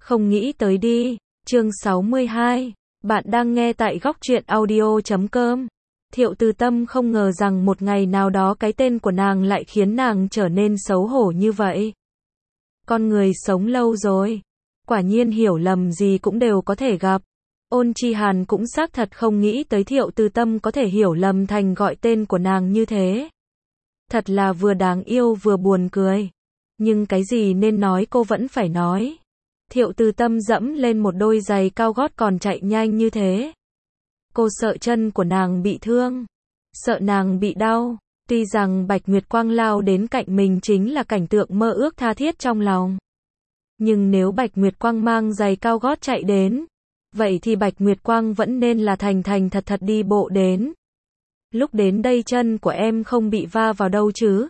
Không nghĩ tới đi. Chương 62. Bạn đang nghe tại góc truyện audio.com. Thiệu Từ Tâm không ngờ rằng một ngày nào đó cái tên của nàng lại khiến nàng trở nên xấu hổ như vậy. Con người sống lâu rồi, quả nhiên hiểu lầm gì cũng đều có thể gặp. Ôn Chi Hàn cũng xác thật không nghĩ tới Thiệu Từ Tâm có thể hiểu lầm thành gọi tên của nàng như thế. Thật là vừa đáng yêu vừa buồn cười. Nhưng cái gì nên nói cô vẫn phải nói. Thiệu Từ Tâm dẫm lên một đôi giày cao gót còn chạy nhanh như thế. Cô sợ chân của nàng bị thương, sợ nàng bị đau. Tuy rằng Bạch Nguyệt Quang lao đến cạnh mình chính là cảnh tượng mơ ước tha thiết trong lòng. Nhưng nếu Bạch Nguyệt Quang mang giày cao gót chạy đến, vậy thì Bạch Nguyệt Quang vẫn nên là thành thành thật thật đi bộ đến. Lúc đến đây chân của em không bị va vào đâu chứ?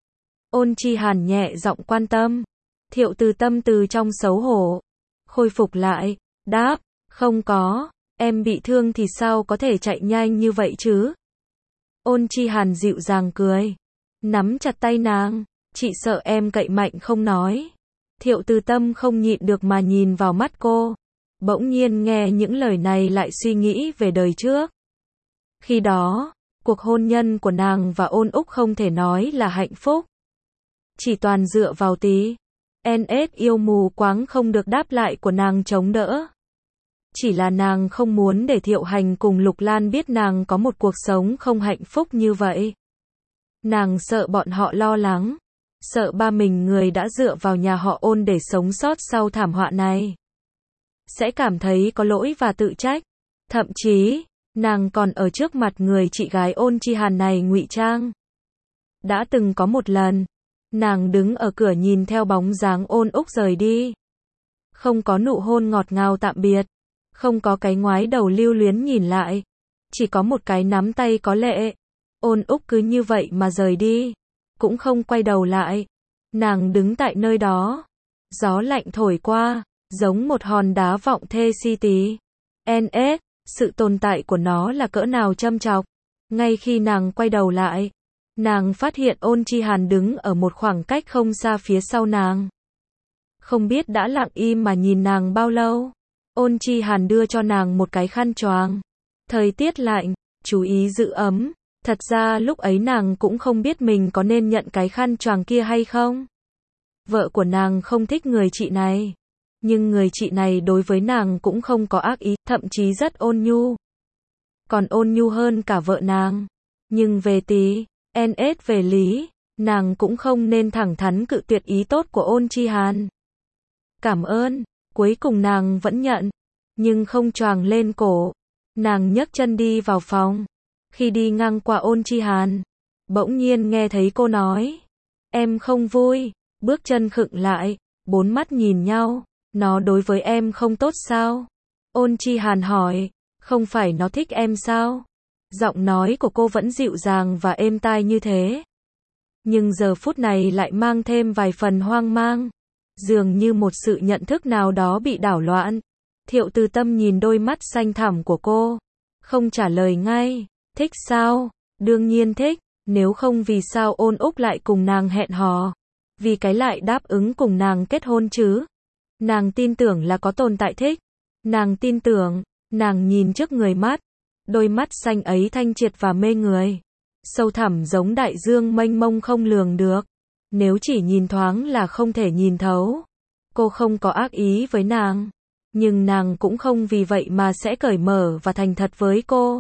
Ôn Chi Hàn nhẹ giọng quan tâm. Thiệu Từ Tâm từ trong xấu hổ khôi phục lại, đáp, không có, em bị thương thì sao có thể chạy nhanh như vậy chứ? Ôn Chi Hàn dịu dàng cười, nắm chặt tay nàng, chị sợ em cậy mạnh không nói. Thiệu Từ Tâm không nhịn được mà nhìn vào mắt cô, bỗng nhiên nghe những lời này lại suy nghĩ về đời trước. Khi đó, cuộc hôn nhân của nàng và Ôn Úc không thể nói là hạnh phúc. Chỉ toàn dựa vào tí NS yêu mù quáng không được đáp lại của nàng chống đỡ. Chỉ là nàng không muốn để Thiệu Hành cùng Lục Lan biết nàng có một cuộc sống không hạnh phúc như vậy. Nàng sợ bọn họ lo lắng, sợ ba mình người đã dựa vào nhà họ Ôn để sống sót sau thảm họa này sẽ cảm thấy có lỗi và tự trách. Thậm chí, nàng còn ở trước mặt người chị gái Ôn Chi Hàn này ngụy trang. Đã từng có một lần, nàng đứng ở cửa nhìn theo bóng dáng Ôn Úc rời đi. Không có nụ hôn ngọt ngào tạm biệt, không có cái ngoái đầu lưu luyến nhìn lại, chỉ có một cái nắm tay có lệ. Ôn Úc cứ như vậy mà rời đi, cũng không quay đầu lại. Nàng đứng tại nơi đó, gió lạnh thổi qua, giống một hòn đá vọng thê si tí. NS, sự tồn tại của nó là cỡ nào châm chọc. Ngay khi nàng quay đầu lại, nàng phát hiện Ôn Chi Hàn đứng ở một khoảng cách không xa phía sau nàng. Không biết đã lặng im mà nhìn nàng bao lâu. Ôn Chi Hàn đưa cho nàng một cái khăn choàng. Thời tiết lạnh, chú ý giữ ấm. Thật ra lúc ấy nàng cũng không biết mình có nên nhận cái khăn choàng kia hay không. Vợ của nàng không thích người chị này. Nhưng người chị này đối với nàng cũng không có ác ý, thậm chí rất ôn nhu. Còn ôn nhu hơn cả vợ nàng. Nhưng về tí NS về lý, nàng cũng không nên thẳng thắn cự tuyệt ý tốt của Ôn Chi Hàn. Cảm ơn, cuối cùng nàng vẫn nhận, nhưng không choàng lên cổ. Nàng nhấc chân đi vào phòng. Khi đi ngang qua Ôn Chi Hàn, bỗng nhiên nghe thấy cô nói, em không vui. Bước chân khựng lại, bốn mắt nhìn nhau. Nó đối với em không tốt sao? Ôn Chi Hàn hỏi, không phải nó thích em sao? Giọng nói của cô vẫn dịu dàng và êm tai như thế. Nhưng giờ phút này lại mang thêm vài phần hoang mang. Dường như một sự nhận thức nào đó bị đảo loạn. Thiệu Từ Tâm nhìn đôi mắt xanh thẳm của cô, không trả lời ngay. Thích sao? Đương nhiên thích, nếu không vì sao Ôn Úc lại cùng nàng hẹn hò? Vì cái lại đáp ứng cùng nàng kết hôn chứ? Nàng tin tưởng là có tồn tại thích. Nàng tin tưởng, nàng nhìn trước người mắt. Đôi mắt xanh ấy thanh triệt và mê người. Sâu thẳm giống đại dương mênh mông không lường được. Nếu chỉ nhìn thoáng là không thể nhìn thấu. Cô không có ác ý với nàng. Nhưng nàng cũng không vì vậy mà sẽ cởi mở và thành thật với cô.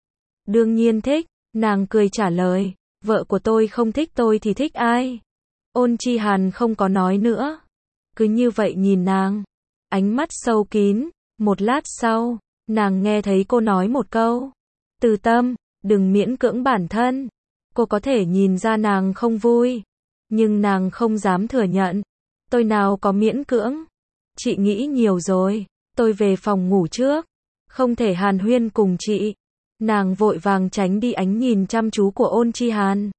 Đương nhiên thích, nàng cười trả lời. Vợ của tôi không thích tôi thì thích ai? Ôn Chi Hàn không có nói nữa. Cứ như vậy nhìn nàng. Ánh mắt sâu kín. Một lát sau, nàng nghe thấy cô nói một câu. Từ Tâm, đừng miễn cưỡng bản thân. Cô có thể nhìn ra nàng không vui. Nhưng nàng không dám thừa nhận. Tôi nào có miễn cưỡng. Chị nghĩ nhiều rồi. Tôi về phòng ngủ trước. Không thể hàn huyên cùng chị. Nàng vội vàng tránh đi ánh nhìn chăm chú của Ôn Chi Hàn.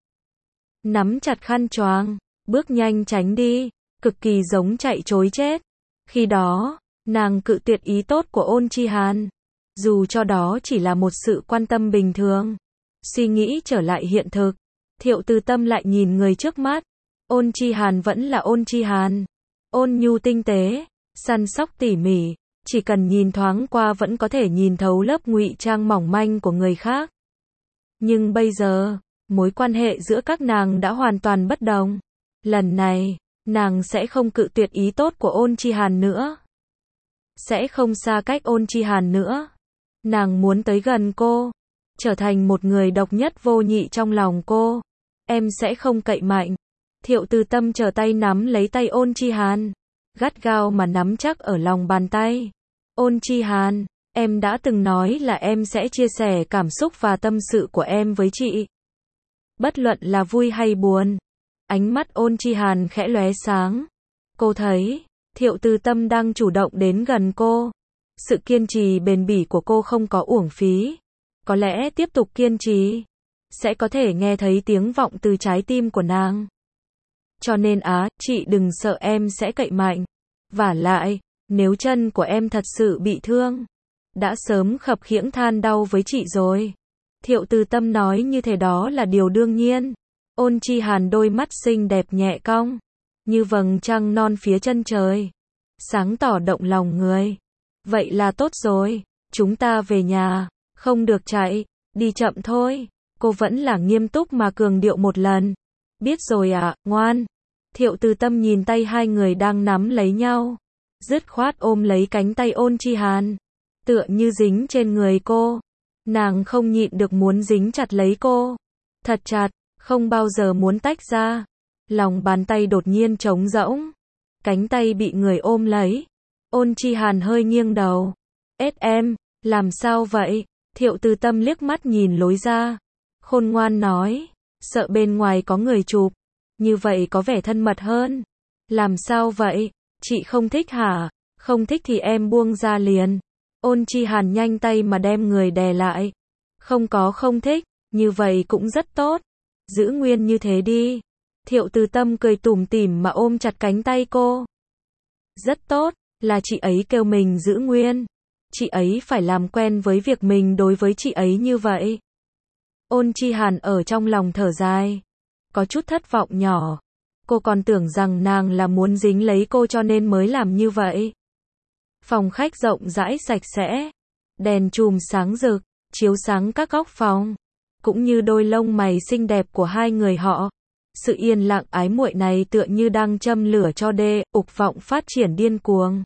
Nắm chặt khăn choàng, bước nhanh tránh đi, cực kỳ giống chạy trối chết. Khi đó, nàng cự tuyệt ý tốt của Ôn Chi Hàn. Dù cho đó chỉ là một sự quan tâm bình thường. Suy nghĩ trở lại hiện thực. Thiệu Từ Tâm lại nhìn người trước mắt. Ôn Chi Hàn vẫn là Ôn Chi Hàn. Ôn nhu tinh tế, săn sóc tỉ mỉ, chỉ cần nhìn thoáng qua vẫn có thể nhìn thấu lớp ngụy trang mỏng manh của người khác. Nhưng bây giờ, mối quan hệ giữa các nàng đã hoàn toàn bất đồng. Lần này, nàng sẽ không cự tuyệt ý tốt của Ôn Chi Hàn nữa. Sẽ không xa cách Ôn Chi Hàn nữa. Nàng muốn tới gần cô, trở thành một người độc nhất vô nhị trong lòng cô. Em sẽ không cậy mạnh. Thiệu Từ Tâm trở tay nắm lấy tay Ôn Chi Hàn, gắt gao mà nắm chắc ở lòng bàn tay. Ôn Chi Hàn, em đã từng nói là em sẽ chia sẻ cảm xúc và tâm sự của em với chị. Bất luận là vui hay buồn. Ánh mắt Ôn Chi Hàn khẽ lóe sáng. Cô thấy, Thiệu Từ Tâm đang chủ động đến gần cô. Sự kiên trì bền bỉ của cô không có uổng phí. Có lẽ tiếp tục kiên trì, sẽ có thể nghe thấy tiếng vọng từ trái tim của nàng. Cho nên chị đừng sợ em sẽ cậy mạnh. Vả lại, nếu chân của em thật sự bị thương, đã sớm khập khiễng than đau với chị rồi. Thiệu Từ Tâm nói như thế đó là điều đương nhiên. Ôn Chi Hàn đôi mắt xinh đẹp nhẹ cong, như vầng trăng non phía chân trời, sáng tỏ động lòng người. Vậy là tốt rồi, chúng ta về nhà, không được chạy, đi chậm thôi. Cô vẫn là nghiêm túc mà cường điệu một lần. Biết rồi ạ, ngoan. Thiệu Từ Tâm nhìn tay hai người đang nắm lấy nhau, dứt khoát ôm lấy cánh tay Ôn Chi Hàn, tựa như dính trên người cô. Nàng không nhịn được muốn dính chặt lấy cô, thật chặt, không bao giờ muốn tách ra. Lòng bàn tay đột nhiên trống rỗng, cánh tay bị người ôm lấy. Ôn Chi Hàn hơi nghiêng đầu. Em, làm sao vậy? Thiệu Từ Tâm liếc mắt nhìn lối ra, khôn ngoan nói, sợ bên ngoài có người chụp, như vậy có vẻ thân mật hơn. Làm sao vậy? Chị không thích hả? Không thích thì em buông ra liền. Ôn Chi Hàn nhanh tay mà đem người đè lại. Không thích, như vậy cũng rất tốt. Giữ nguyên như thế đi. Thiệu Từ Tâm cười tủm tỉm mà ôm chặt cánh tay cô. Rất tốt, là chị ấy kêu mình giữ nguyên. Chị ấy phải làm quen với việc mình đối với chị ấy như vậy. Ôn Chi Hàn ở trong lòng thở dài, có chút thất vọng nhỏ. Cô còn tưởng rằng nàng là muốn dính lấy cô cho nên mới làm như vậy. Phòng khách rộng rãi sạch sẽ, đèn chùm sáng rực, chiếu sáng các góc phòng, cũng như đôi lông mày xinh đẹp của hai người họ. Sự yên lặng ái muội này tựa như đang châm lửa cho ục vọng phát triển điên cuồng.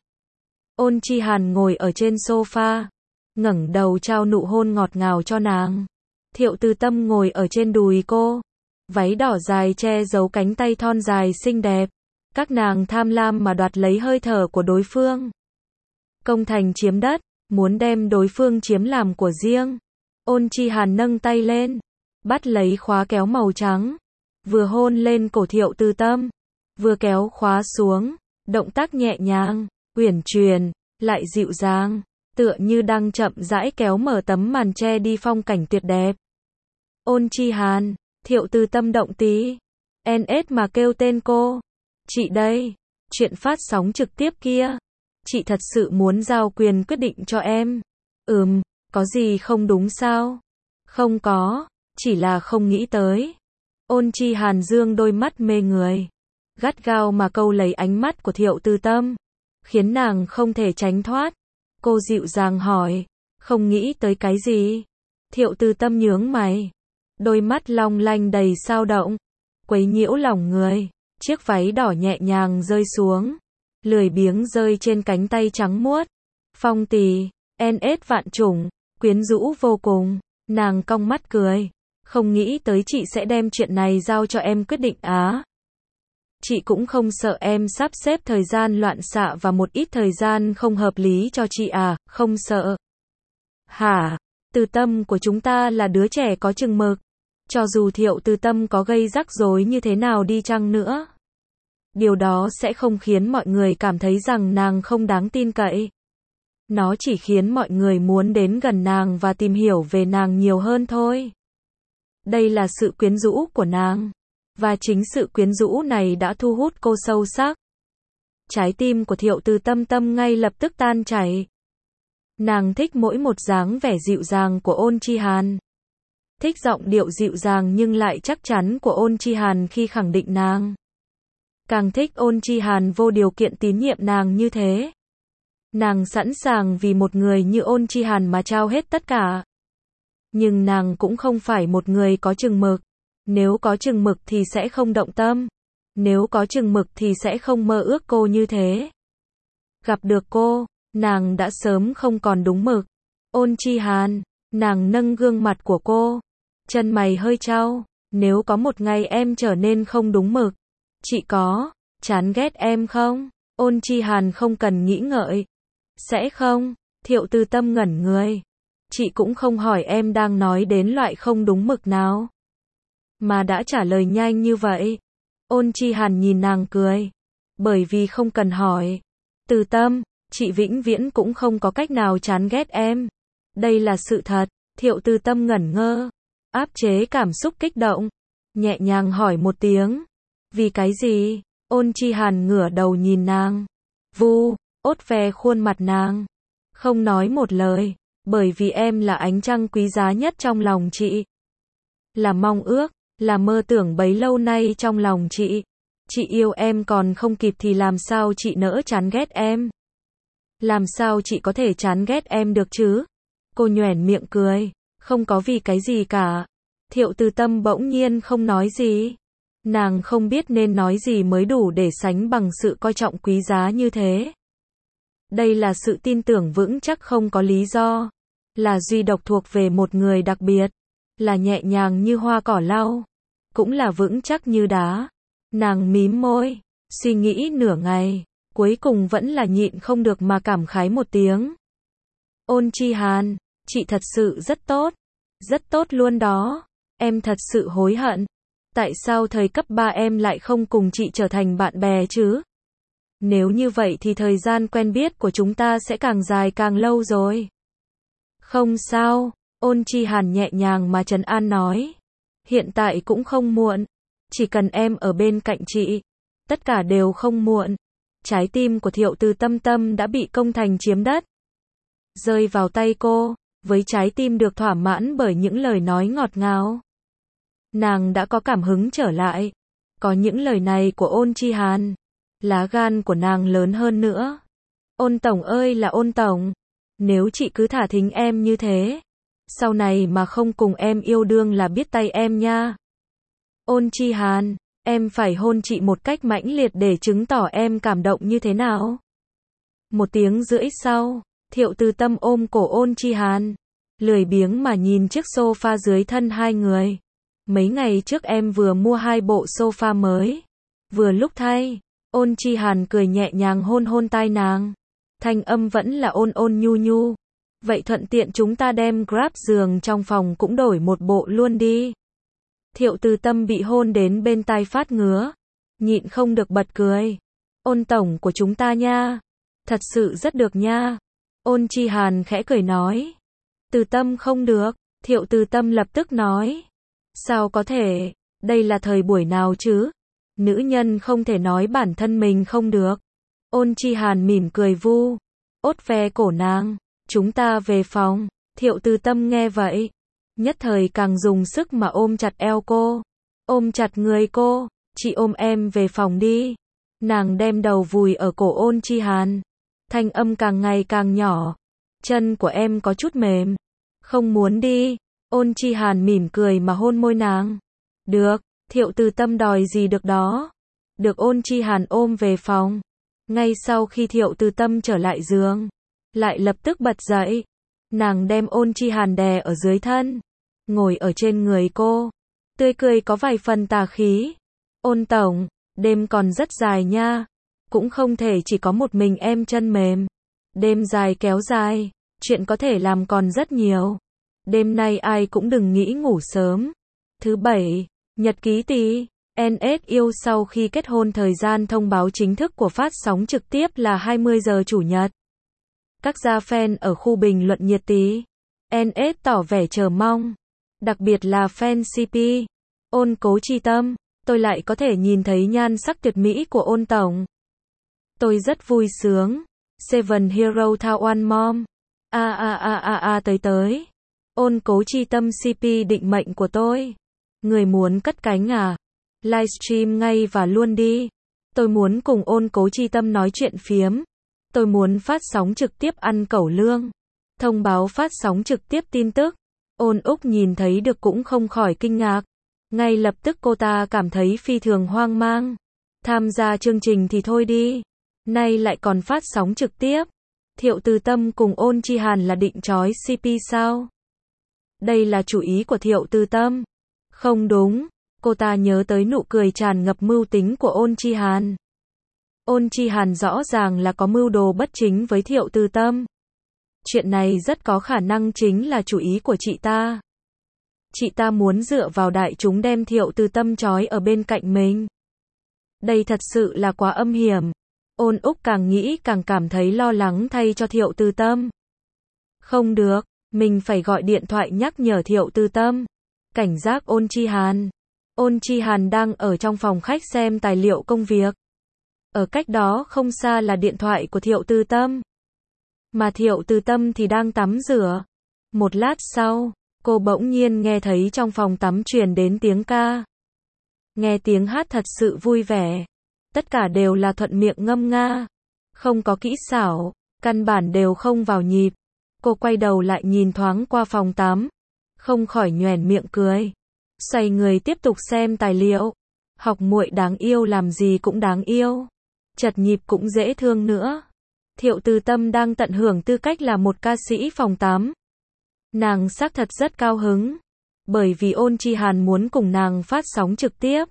Ôn Chi Hàn ngồi ở trên sofa, ngẩng đầu trao nụ hôn ngọt ngào cho nàng. Thiệu Từ Tâm ngồi ở trên đùi cô, váy đỏ dài che giấu cánh tay thon dài xinh đẹp. Các nàng tham lam mà đoạt lấy hơi thở của đối phương. Công thành chiếm đất, muốn đem đối phương chiếm làm của riêng. Ôn Chi Hàn nâng tay lên, bắt lấy khóa kéo màu trắng, vừa hôn lên cổ Thiệu Từ Tâm, vừa kéo khóa xuống, động tác nhẹ nhàng, uyển chuyển, lại dịu dàng, tựa như đang chậm rãi kéo mở tấm màn che đi phong cảnh tuyệt đẹp. Ôn Chi Hàn, Thiệu Từ Tâm động tí, NS mà kêu tên cô. Chị đây, chuyện phát sóng trực tiếp kia. Chị thật sự muốn giao quyền quyết định cho em. Có gì không đúng sao? Không có, chỉ là không nghĩ tới. Ôn Chi Hàn dương đôi mắt mê người, gắt gao mà câu lấy ánh mắt của Thiệu Từ Tâm, khiến nàng không thể tránh thoát. Cô dịu dàng hỏi, không nghĩ tới cái gì? Thiệu Từ Tâm nhướng mày, đôi mắt long lanh đầy sao động, quấy nhiễu lòng người. Chiếc váy đỏ nhẹ nhàng rơi xuống, lười biếng rơi trên cánh tay trắng muốt. Phong tì, NS vạn chủng, quyến rũ vô cùng. Nàng cong mắt cười, không nghĩ tới chị sẽ đem chuyện này giao cho em quyết định á. Chị cũng không sợ em sắp xếp thời gian loạn xạ và một ít thời gian không hợp lý cho chị à, không sợ. Hả? Từ Tâm của chúng ta là đứa trẻ có chừng mực. Cho dù Thiệu Từ Tâm có gây rắc rối như thế nào đi chăng nữa, điều đó sẽ không khiến mọi người cảm thấy rằng nàng không đáng tin cậy. Nó chỉ khiến mọi người muốn đến gần nàng và tìm hiểu về nàng nhiều hơn thôi. Đây là sự quyến rũ của nàng. Và chính sự quyến rũ này đã thu hút cô sâu sắc. Trái tim của Thiệu Từ Tâm ngay lập tức tan chảy. Nàng thích mỗi một dáng vẻ dịu dàng của Ôn Chi Hàn. Thích giọng điệu dịu dàng nhưng lại chắc chắn của Ôn Chi Hàn khi khẳng định nàng. Càng thích Ôn Chi Hàn vô điều kiện tín nhiệm nàng như thế. Nàng sẵn sàng vì một người như Ôn Chi Hàn mà trao hết tất cả. Nhưng nàng cũng không phải một người có chừng mực. Nếu có chừng mực thì sẽ không động tâm. Nếu có chừng mực thì sẽ không mơ ước cô như thế. Gặp được cô, nàng đã sớm không còn đúng mực. Ôn Chi Hàn, nàng nâng gương mặt của cô. Chân mày hơi chau. Nếu có một ngày em trở nên không đúng mực, chị có chán ghét em không? Ôn Chi Hàn không cần nghĩ ngợi. Sẽ không. Thiệu Tư Tâm ngẩn người. Chị cũng không hỏi em đang nói đến loại không đúng mực nào, mà đã trả lời nhanh như vậy. Ôn Chi Hàn nhìn nàng cười. Bởi vì không cần hỏi. Tư Tâm, chị vĩnh viễn cũng không có cách nào chán ghét em. Đây là sự thật. Thiệu Tư Tâm ngẩn ngơ, áp chế cảm xúc kích động, nhẹ nhàng hỏi một tiếng. Vì cái gì? Ôn Chi Hàn ngửa đầu nhìn nàng. Ốt ve khuôn mặt nàng. Không nói một lời. Bởi vì em là ánh trăng quý giá nhất trong lòng chị. Là mong ước, là mơ tưởng bấy lâu nay trong lòng chị. Chị yêu em còn không kịp thì làm sao chị nỡ chán ghét em? Làm sao chị có thể chán ghét em được chứ? Cô nhoẻn miệng cười. Không có vì cái gì cả. Thiệu Tư Tâm bỗng nhiên không nói gì. Nàng không biết nên nói gì mới đủ để sánh bằng sự coi trọng quý giá như thế. Đây là sự tin tưởng vững chắc không có lý do. Là duy độc thuộc về một người đặc biệt. Là nhẹ nhàng như hoa cỏ lau. Cũng là vững chắc như đá. Nàng mím môi, suy nghĩ nửa ngày. Cuối cùng vẫn là nhịn không được mà cảm khái một tiếng. Ôn Chi Hàn, chị thật sự rất tốt. Rất tốt luôn đó. Em thật sự hối hận. Tại sao thời cấp 3 em lại không cùng chị trở thành bạn bè chứ? Nếu như vậy thì thời gian quen biết của chúng ta sẽ càng dài càng lâu rồi. Không sao, Ôn Chi Hàn nhẹ nhàng mà trấn an nói. Hiện tại cũng không muộn. Chỉ cần em ở bên cạnh chị, tất cả đều không muộn. Trái tim của Thiệu Tư Tâm đã bị công thành chiếm đất. Rơi vào tay cô, với trái tim được thỏa mãn bởi những lời nói ngọt ngào. Nàng đã có cảm hứng trở lại. Có những lời này của Ôn Chi Hàn, lá gan của nàng lớn hơn nữa. Ôn tổng ơi là Ôn tổng. Nếu chị cứ thả thính em như thế, sau này mà không cùng em yêu đương là biết tay em nha. Ôn Chi Hàn, em phải hôn chị một cách mãnh liệt để chứng tỏ em cảm động như thế nào. 1 tiếng rưỡi sau, Thiệu Tư Tâm ôm cổ Ôn Chi Hàn, lười biếng mà nhìn chiếc sofa dưới thân hai người. Mấy ngày trước em vừa mua 2 bộ sofa mới. Vừa lúc thay. Ôn Chi Hàn cười nhẹ nhàng hôn hôn tai nàng. Thanh âm vẫn là ôn ôn nhu nhu. Vậy thuận tiện chúng ta đem Grab giường trong phòng cũng đổi một bộ luôn đi. Thiệu Tư Tâm bị hôn đến bên tai phát ngứa. Nhịn không được bật cười. Ôn tổng của chúng ta nha. Thật sự rất được nha. Ôn Chi Hàn khẽ cười nói. Tư Tâm không được. Thiệu Tư Tâm lập tức nói. Sao có thể? Đây là thời buổi nào chứ? Nữ nhân không thể nói bản thân mình không được. Ôn Chi Hàn mỉm cười ốt ve cổ nàng. Chúng ta về phòng. Thiệu Tư Tâm nghe vậy, nhất thời càng dùng sức mà ôm chặt eo cô. Ôm chặt người cô. Chị ôm em về phòng đi. Nàng đem đầu vùi ở cổ Ôn Chi Hàn. Thanh âm càng ngày càng nhỏ. Chân của em có chút mềm. Không muốn đi. Ôn Chi Hàn mỉm cười mà hôn môi nàng. Được. Thiệu Tư Tâm đòi gì được đó. Được Ôn Chi Hàn ôm về phòng. Ngay sau khi Thiệu Tư Tâm trở lại giường, lại lập tức bật dậy. Nàng đem Ôn Chi Hàn đè ở dưới thân, ngồi ở trên người cô, tươi cười có vài phần tà khí. Ôn tổng, đêm còn rất dài nha. Cũng không thể chỉ có một mình em chân mềm. Đêm dài kéo dài, chuyện có thể làm còn rất nhiều. Đêm nay ai cũng đừng nghĩ ngủ sớm. Thứ Bảy, nhật ký Tý. NS yêu sau khi kết hôn thời gian thông báo chính thức của phát sóng trực tiếp là 20 giờ Chủ nhật. Các gia fan ở khu bình luận nhiệt tí. NS tỏ vẻ chờ mong. Đặc biệt là fan CP. Ôn Cố Chi Tâm. Tôi lại có thể nhìn thấy nhan sắc tuyệt mỹ của Ôn tổng. Tôi rất vui sướng. Seven Hero Thao One Mom. Tới. Ôn Cố Chi Tâm CP định mệnh của tôi. Người muốn cất cánh à? Livestream ngay và luôn đi. Tôi muốn cùng Ôn Cố Chi Tâm nói chuyện phiếm. Tôi muốn phát sóng trực tiếp ăn cẩu lương. Thông báo phát sóng trực tiếp tin tức. Ôn Úc nhìn thấy được cũng không khỏi kinh ngạc. Ngay lập tức cô ta cảm thấy phi thường hoang mang. Tham gia chương trình thì thôi đi. Nay lại còn phát sóng trực tiếp. Thiệu Từ Tâm cùng Ôn Chi Hàn là định chói CP sao? Đây là chủ ý của Thiệu Từ Tâm. Không đúng. Cô ta nhớ tới nụ cười tràn ngập mưu tính của Ôn Chi Hàn. Ôn Chi Hàn rõ ràng là có mưu đồ bất chính với Thiệu Từ Tâm. Chuyện này rất có khả năng chính là chủ ý của chị ta. Chị ta muốn dựa vào đại chúng đem Thiệu Từ Tâm trói ở bên cạnh mình. Đây thật sự là quá âm hiểm. Ôn Úc càng nghĩ càng cảm thấy lo lắng thay cho Thiệu Từ Tâm. Không được, mình phải gọi điện thoại nhắc nhở Thiệu Từ Tâm. Cảnh giác Ôn Chi Hàn. Ôn Chi Hàn đang ở trong phòng khách xem tài liệu công việc. Ở cách đó không xa là điện thoại của Thiệu Từ Tâm. Mà Thiệu Từ Tâm thì đang tắm rửa. Một lát sau, cô bỗng nhiên nghe thấy trong phòng tắm truyền đến tiếng ca. Nghe tiếng hát thật sự vui vẻ. Tất cả đều là thuận miệng ngâm nga. Không có kỹ xảo, căn bản đều không vào nhịp. Cô quay đầu lại nhìn thoáng qua phòng tắm. Không khỏi nhoẻn miệng cười. Xoay người tiếp tục xem tài liệu. Học muội đáng yêu làm gì cũng đáng yêu. Chật nhịp cũng dễ thương nữa. Thiệu Từ Tâm đang tận hưởng tư cách là một ca sĩ phòng tắm. Nàng xác thật rất cao hứng. Bởi vì Ôn Chi Hàn muốn cùng nàng phát sóng trực tiếp.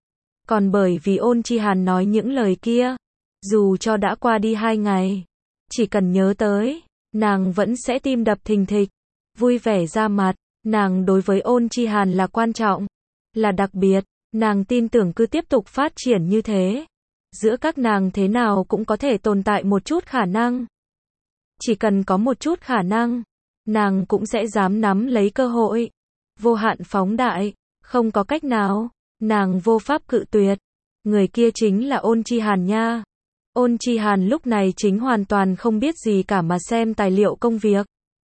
Còn bởi vì Ôn Chi Hàn nói những lời kia. Dù cho đã qua đi 2 ngày. Chỉ cần nhớ tới, nàng vẫn sẽ tim đập thình thịch. Vui vẻ ra mặt. Nàng đối với Ôn Chi Hàn là quan trọng. Là đặc biệt. Nàng tin tưởng cứ tiếp tục phát triển như thế. Giữa các nàng thế nào cũng có thể tồn tại một chút khả năng. Chỉ cần có một chút khả năng, nàng cũng sẽ dám nắm lấy cơ hội. Vô hạn phóng đại, không có cách nào, nàng vô pháp cự tuyệt. Người kia chính là Ôn Chi Hàn nha. Ôn Chi Hàn lúc này chính hoàn toàn không biết gì cả mà xem tài liệu công việc.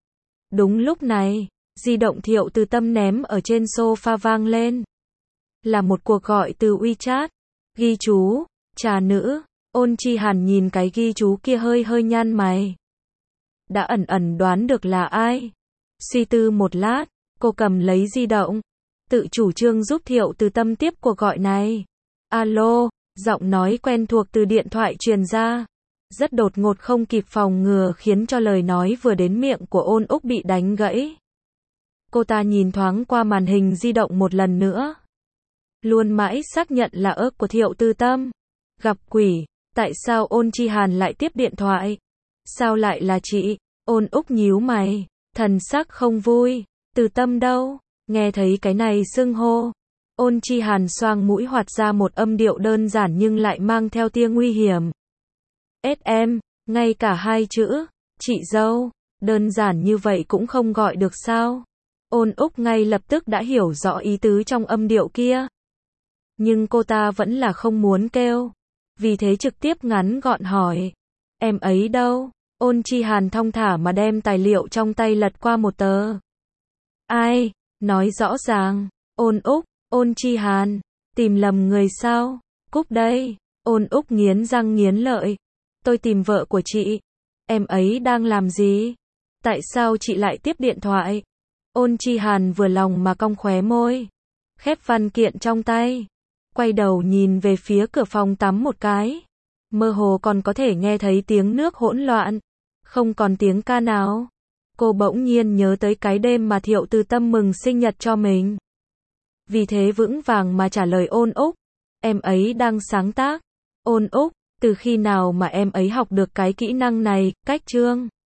Đúng lúc này, di động Thiệu Từ Tâm ném ở trên sofa vang lên. Là một cuộc gọi từ WeChat. Ghi chú, trà nữ. Ôn Chi Hàn nhìn cái ghi chú kia hơi hơi nhăn mày. Đã ẩn ẩn đoán được là ai. Suy tư một lát, cô cầm lấy di động. Tự chủ trương giúp Thiệu Từ Tâm tiếp cuộc gọi này. Alo, giọng nói quen thuộc từ điện thoại truyền ra. Rất đột ngột không kịp phòng ngừa khiến cho lời nói vừa đến miệng của Ôn Úc bị đánh gãy. Cô ta nhìn thoáng qua màn hình di động một lần nữa. Luôn mãi xác nhận là ớt của Thiệu Từ Tâm. Gặp quỷ, tại sao Ôn Chi Hàn lại tiếp điện thoại? Sao lại là chị? Ôn Úc nhíu mày, thần sắc không vui. Từ Tâm đâu? Nghe thấy cái này xưng hô. Ôn Chi Hàn xoang mũi hoạt ra một âm điệu đơn giản nhưng lại mang theo tia nguy hiểm. SM, ngay cả 2 chữ, chị dâu, đơn giản như vậy cũng không gọi được sao? Ôn Úc ngay lập tức đã hiểu rõ ý tứ trong âm điệu kia. Nhưng cô ta vẫn là không muốn kêu. Vì thế trực tiếp ngắn gọn hỏi. Em ấy đâu? Ôn Chi Hàn thong thả mà đem tài liệu trong tay lật qua một tờ. Ai? Nói rõ ràng. Ôn Úc, Ôn Chi Hàn. Tìm lầm người sao? Cúp đây. Ôn Úc nghiến răng nghiến lợi. Tôi tìm vợ của chị. Em ấy đang làm gì? Tại sao chị lại tiếp điện thoại? Ôn Chi Hàn vừa lòng mà cong khóe môi. Khép văn kiện trong tay. Quay đầu nhìn về phía cửa phòng tắm một cái. Mơ hồ còn có thể nghe thấy tiếng nước hỗn loạn. Không còn tiếng ca nào. Cô bỗng nhiên nhớ tới cái đêm mà Thiệu Từ Tâm mừng sinh nhật cho mình. Vì thế vững vàng mà trả lời Ôn Úc. Em ấy đang sáng tác. Ôn Úc, từ khi nào mà em ấy học được cái kỹ năng này, cách chương?